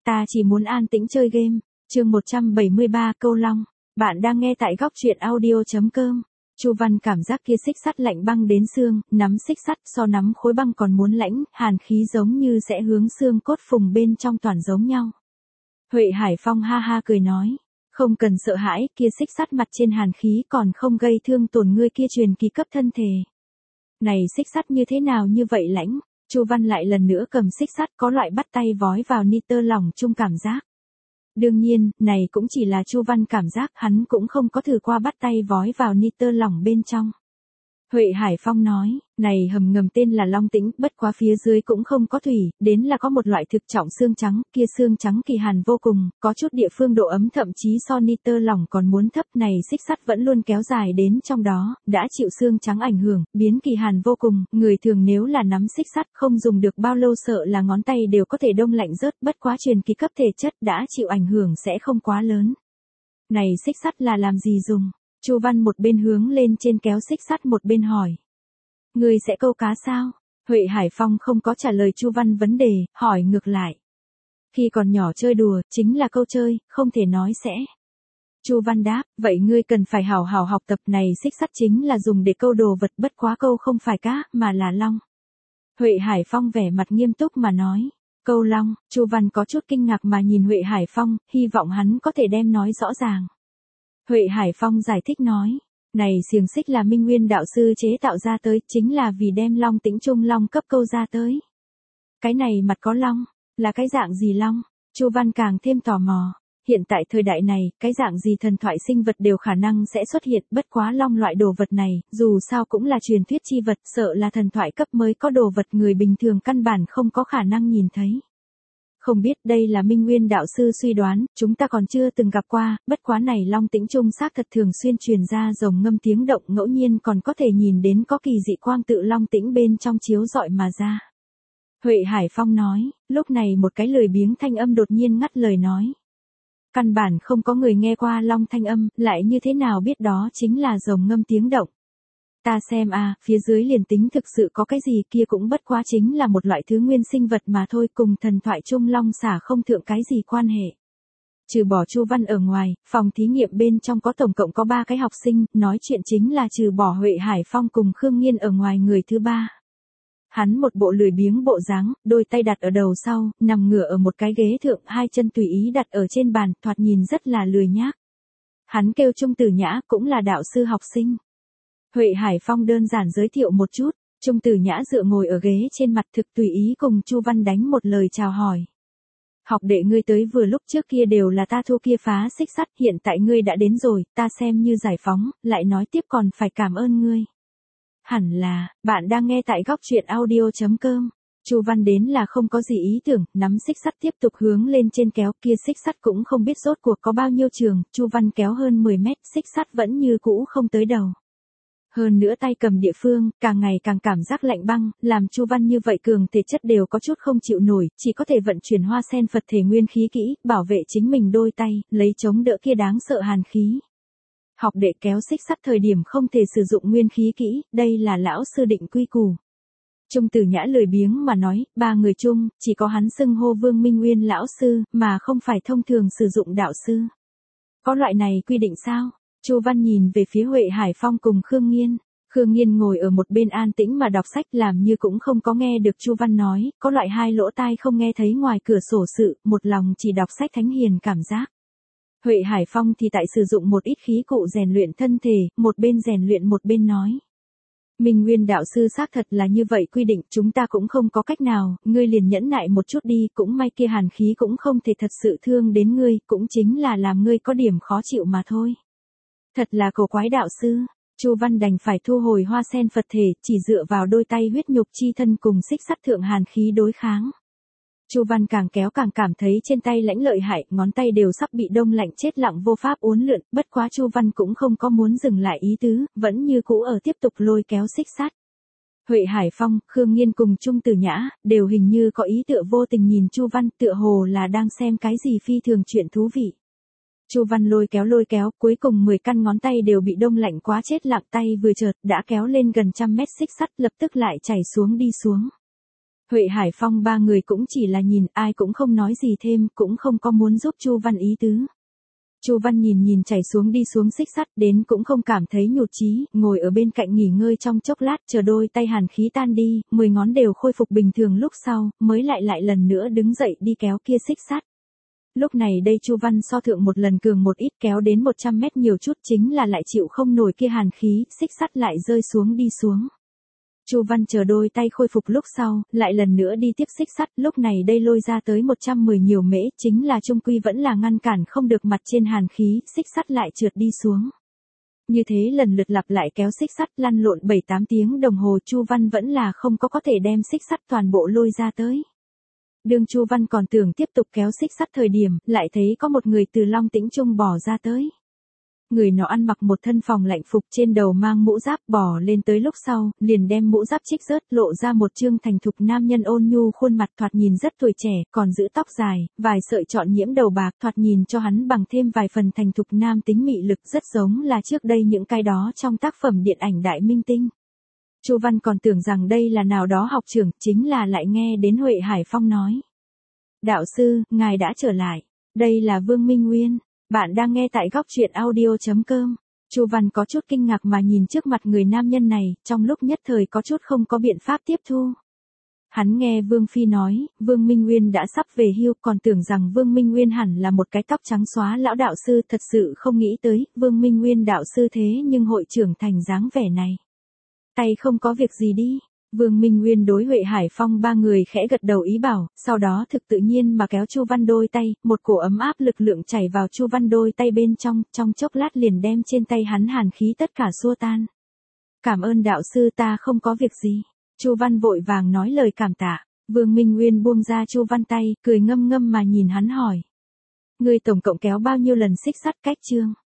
Ta chỉ muốn an tĩnh chơi game. Chương 173 Câu Long. Bạn đang nghe tại góc truyện audio.com. Chu Văn cảm giác kia xích sắt lạnh băng đến xương, nắm xích sắt so nắm khối băng còn muốn lãnh, hàn khí giống như sẽ hướng xương cốt phùng bên trong toàn giống nhau. Huệ Hải Phong ha ha cười nói, không cần sợ hãi, kia xích sắt mặt trên hàn khí còn không gây thương tổn ngươi kia truyền kỳ cấp thân thể. Này xích sắt như thế nào như vậy lãnh? Chu Văn lại lần nữa cầm xích sắt có loại bắt tay vói vào nitơ lỏng chung cảm giác. Đương nhiên, này cũng chỉ là Chu Văn cảm giác, hắn cũng không có thử qua bắt tay vói vào nitơ lỏng bên trong. Huệ Hải Phong nói, này hầm ngầm tên là Long Tĩnh, bất quá phía dưới cũng không có thủy, đến là có một loại thực trọng xương trắng, kia xương trắng kỳ hàn vô cùng, có chút địa phương độ ấm thậm chí so nitơ lỏng còn muốn thấp, này xích sắt vẫn luôn kéo dài đến trong đó, đã chịu xương trắng ảnh hưởng, biến kỳ hàn vô cùng, người thường nếu là nắm xích sắt không dùng được bao lâu sợ là ngón tay đều có thể đông lạnh rớt, bất quá truyền kỳ cấp thể chất đã chịu ảnh hưởng sẽ không quá lớn. Này xích sắt là làm gì dùng? Chu Văn một bên hướng lên trên kéo xích sắt một bên hỏi. Ngươi sẽ câu cá sao? Huệ Hải Phong không có trả lời Chu Văn vấn đề, hỏi ngược lại. Khi còn nhỏ chơi đùa, chính là câu chơi, không thể nói sẽ. Chu Văn đáp, vậy ngươi cần phải hảo hảo học tập, này xích sắt chính là dùng để câu đồ vật, bất quá câu không phải cá, mà là long. Huệ Hải Phong vẻ mặt nghiêm túc mà nói. Câu long, Chu Văn có chút kinh ngạc mà nhìn Huệ Hải Phong, hy vọng hắn có thể đem nói rõ ràng. Huệ Hải Phong giải thích nói, này xiềng xích là Minh Nguyên đạo sư chế tạo ra tới, chính là vì đem Long Tĩnh Trung long cấp câu ra tới. Cái này mặt có long, là cái dạng gì long? Chu Văn càng thêm tò mò. Hiện tại thời đại này, cái dạng gì thần thoại sinh vật đều khả năng sẽ xuất hiện, bất quá long loại đồ vật này, dù sao cũng là truyền thuyết chi vật, sợ là thần thoại cấp mới có đồ vật người bình thường căn bản không có khả năng nhìn thấy. Không biết đây là Minh Nguyên đạo sư suy đoán, chúng ta còn chưa từng gặp qua, bất quá này Long Tĩnh Trung xác thật thường xuyên truyền ra rồng ngâm tiếng động, ngẫu nhiên còn có thể nhìn đến có kỳ dị quang tự Long Tĩnh bên trong chiếu rọi mà ra. Huệ Hải Phong nói, lúc này một cái lười biếng thanh âm đột nhiên ngắt lời nói. Căn bản không có người nghe qua long thanh âm, lại như thế nào biết đó chính là rồng ngâm tiếng động. Ta xem phía dưới liền tính thực sự có cái gì kia cũng bất quá chính là một loại thứ nguyên sinh vật mà thôi, cùng thần thoại trung long xả không thượng cái gì quan hệ. Trừ bỏ Chu Văn ở ngoài, phòng thí nghiệm bên trong có tổng cộng có 3 cái học sinh, nói chuyện chính là trừ bỏ Huệ Hải Phong cùng Khương Nghiên ở ngoài người thứ 3. Hắn một bộ lười biếng bộ dáng, đôi tay đặt ở đầu sau, nằm ngửa ở một cái ghế thượng, hai chân tùy ý đặt ở trên bàn, thoạt nhìn rất là lười nhác. Hắn kêu Trung Tử Nhã, cũng là đạo sư học sinh. Huệ Hải Phong đơn giản giới thiệu một chút, Trung Tử Nhã dựa ngồi ở ghế trên mặt thực tùy ý cùng Chu Văn đánh một lời chào hỏi. Học đệ ngươi tới vừa lúc trước kia đều là ta thua kia phá xích sắt, hiện tại ngươi đã đến rồi, ta xem như giải phóng, lại nói tiếp còn phải cảm ơn ngươi. Hẳn là, bạn đang nghe tại góc truyện audio.com. Chu Văn đến là không có gì ý tưởng, nắm xích sắt tiếp tục hướng lên trên kéo, kia xích sắt cũng không biết rốt cuộc có bao nhiêu trường, Chu Văn kéo hơn 10 mét, xích sắt vẫn như cũ không tới đầu. Hơn nữa tay cầm địa phương, càng ngày càng cảm giác lạnh băng, làm Chu Văn như vậy cường thể chất đều có chút không chịu nổi, chỉ có thể vận chuyển hoa sen Phật thể nguyên khí kỹ, bảo vệ chính mình đôi tay, lấy chống đỡ kia đáng sợ hàn khí. Học đệ kéo xích sắt thời điểm không thể sử dụng nguyên khí kỹ, đây là lão sư định quy củ. Trung Tử Nhã lười biếng mà nói, 3 người chung, chỉ có hắn xưng hô Vương Minh Nguyên lão sư, mà không phải thông thường sử dụng đạo sư. Có loại này quy định sao? Chu Văn nhìn về phía Huệ Hải Phong cùng Khương Nghiên. Khương Nghiên ngồi ở một bên an tĩnh mà đọc sách làm như cũng không có nghe được Chu Văn nói, có loại hai lỗ tai không nghe thấy ngoài cửa sổ sự, một lòng chỉ đọc sách thánh hiền cảm giác. Huệ Hải Phong thì tại sử dụng một ít khí cụ rèn luyện thân thể, một bên rèn luyện một bên nói. Minh Nguyên đạo sư xác thật là như vậy quy định, chúng ta cũng không có cách nào, ngươi liền nhẫn nại một chút đi, cũng may kia hàn khí cũng không thể thật sự thương đến ngươi, cũng chính là làm ngươi có điểm khó chịu mà thôi. Thật là cổ quái đạo sư. Chu Văn đành phải thu hồi hoa sen Phật thể, chỉ dựa vào đôi tay huyết nhục chi thân cùng xích sắt thượng hàn khí đối kháng. Chu Văn càng kéo càng cảm thấy trên tay lãnh lợi hại, ngón tay đều sắp bị đông lạnh chết lặng vô pháp uốn lượn, bất quá Chu Văn cũng không có muốn dừng lại ý tứ, vẫn như cũ ở tiếp tục lôi kéo xích sắt. Huệ Hải Phong, Khương Nghiên cùng Trung Tử Nhã, đều hình như có ý tựa vô tình nhìn Chu Văn, tựa hồ là đang xem cái gì phi thường chuyện thú vị. Chu Văn lôi kéo, cuối cùng 10 căn ngón tay đều bị đông lạnh quá chết lặng, tay vừa chợt đã kéo lên gần 100 mét xích sắt, lập tức lại chảy xuống đi xuống. Huệ Hải Phong ba người cũng chỉ là nhìn, ai cũng không nói gì thêm, cũng không có muốn giúp Chu Văn ý tứ. Chu Văn nhìn chảy xuống đi xuống xích sắt, đến cũng không cảm thấy nhụt chí, ngồi ở bên cạnh nghỉ ngơi trong chốc lát, chờ đôi tay hàn khí tan đi, 10 ngón đều khôi phục bình thường lúc sau, mới lại lần nữa đứng dậy đi kéo kia xích sắt. Lúc này đây Chu Văn so thượng một lần cường một ít, kéo đến 100 mét nhiều chút, chính là lại chịu không nổi kia hàn khí, xích sắt lại rơi xuống đi xuống. Chu Văn chờ đôi tay khôi phục lúc sau, lại lần nữa đi tiếp xích sắt, lúc này đây lôi ra tới 110 nhiều mễ, chính là trung quy vẫn là ngăn cản không được mặt trên hàn khí, xích sắt lại trượt đi xuống. Như thế lần lượt lặp lại kéo xích sắt lăn lộn 7-8 tiếng đồng hồ, Chu Văn vẫn là không có thể đem xích sắt toàn bộ lôi ra tới. Đường Chu Văn còn tưởng tiếp tục kéo xích sắt thời điểm, lại thấy có một người từ Long Tĩnh Trung bò ra tới. Người nó ăn mặc một thân phòng lạnh phục, trên đầu mang mũ giáp, bò lên tới lúc sau, liền đem mũ giáp trích rớt, lộ ra một trương thành thục nam nhân ôn nhu khuôn mặt, thoạt nhìn rất tuổi trẻ, còn giữ tóc dài, vài sợi trọn nhiễm đầu bạc, thoạt nhìn cho hắn bằng thêm vài phần thành thục nam tính mị lực, rất giống là trước đây những cái đó trong tác phẩm điện ảnh đại minh tinh. Chu Văn còn tưởng rằng đây là nào đó học trưởng, chính là lại nghe đến Huệ Hải Phong nói: "Đạo sư, ngài đã trở lại. Đây là Vương Minh Nguyên. Bạn đang nghe tại góc truyện audio.com." Chu Văn có chút kinh ngạc mà nhìn trước mặt người nam nhân này, trong lúc nhất thời có chút không có biện pháp tiếp thu. Hắn nghe Vương Phi nói, Vương Minh Nguyên đã sắp về hưu, còn tưởng rằng Vương Minh Nguyên hẳn là một cái tóc trắng xóa lão đạo sư, thật sự không nghĩ tới, Vương Minh Nguyên đạo sư thế nhưng hội trưởng thành dáng vẻ này. Tay không có việc gì đi. Vương Minh Nguyên đối Huệ Hải Phong ba người khẽ gật đầu ý bảo, sau đó thực tự nhiên mà kéo Chu Văn đôi tay, một cổ ấm áp lực lượng chảy vào Chu Văn đôi tay bên trong chốc lát liền đem trên tay hắn hàn khí tất cả xua tan. "Cảm ơn đạo sư, ta không có việc gì." Chu Văn vội vàng nói lời cảm tạ. Vương Minh Nguyên buông ra Chu Văn tay, cười ngâm ngâm mà nhìn hắn hỏi: "Ngươi tổng cộng kéo bao nhiêu lần xích sắt cách chương?"